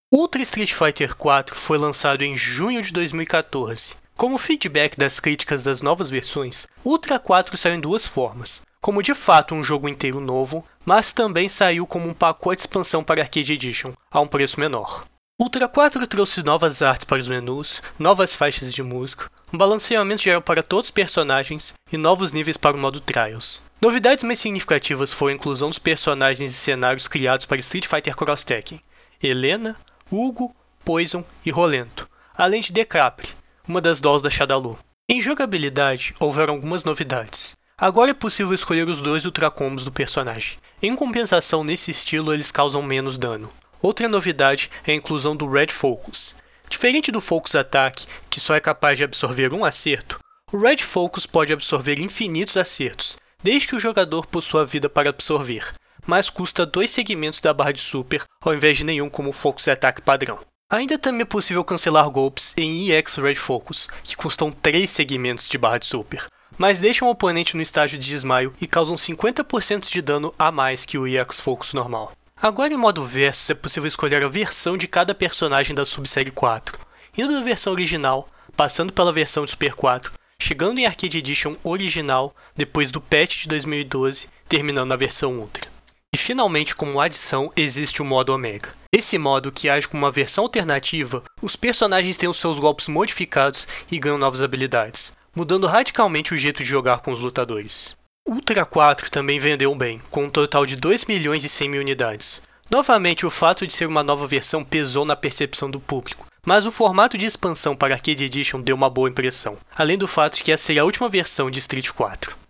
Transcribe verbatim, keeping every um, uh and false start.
Ultra Street Fighter quatro foi lançado em junho de dois mil e quatorze. Como feedback das críticas das novas versões, Ultra quatro saiu em duas formas, como de fato um jogo inteiro novo, mas também saiu como um pacote de expansão para Arcade Edition, a um preço menor. Ultra quatro trouxe novas artes para os menus, novas faixas de música, um balanceamento geral para todos os personagens e novos níveis para o modo Trials. Novidades mais significativas foram a inclusão dos personagens e cenários criados para Street Fighter Cross Tekken, Helena, Hugo, Poison e Rolento, além de Decapre, uma das dolls da Shadaloo. Em jogabilidade, houveram algumas novidades. Agora é possível escolher os dois Ultra Combos do personagem. Em compensação, nesse estilo eles causam menos dano. Outra novidade é a inclusão do Red Focus. Diferente do Focus Attack, que só é capaz de absorver um acerto, o Red Focus pode absorver infinitos acertos, desde que o jogador possua vida para absorver, mas custa dois segmentos da barra de super ao invés de nenhum como o Focus Attack padrão. Ainda também é possível cancelar golpes em E X Red Focus, que custam três segmentos de barra de super, mas deixam o oponente no estágio de desmaio e causam cinquenta por cento de dano a mais que o E X Focus normal. Agora em modo Versus é possível escolher a versão de cada personagem da Subsérie quatro, indo da versão original, passando pela versão de Super quatro, chegando em Arcade Edition original, depois do patch de dois mil e doze, terminando na versão Ultra. E finalmente, como adição, existe o modo Omega. Esse modo, que age como uma versão alternativa, os personagens têm os seus golpes modificados e ganham novas habilidades, mudando radicalmente o jeito de jogar com os lutadores. Ultra quatro também vendeu bem, com um total de dois milhões e cem mil unidades. Novamente, o fato de ser uma nova versão pesou na percepção do público, mas o formato de expansão para Arcade Edition deu uma boa impressão, além do fato de que essa seria a última versão de Street quatro.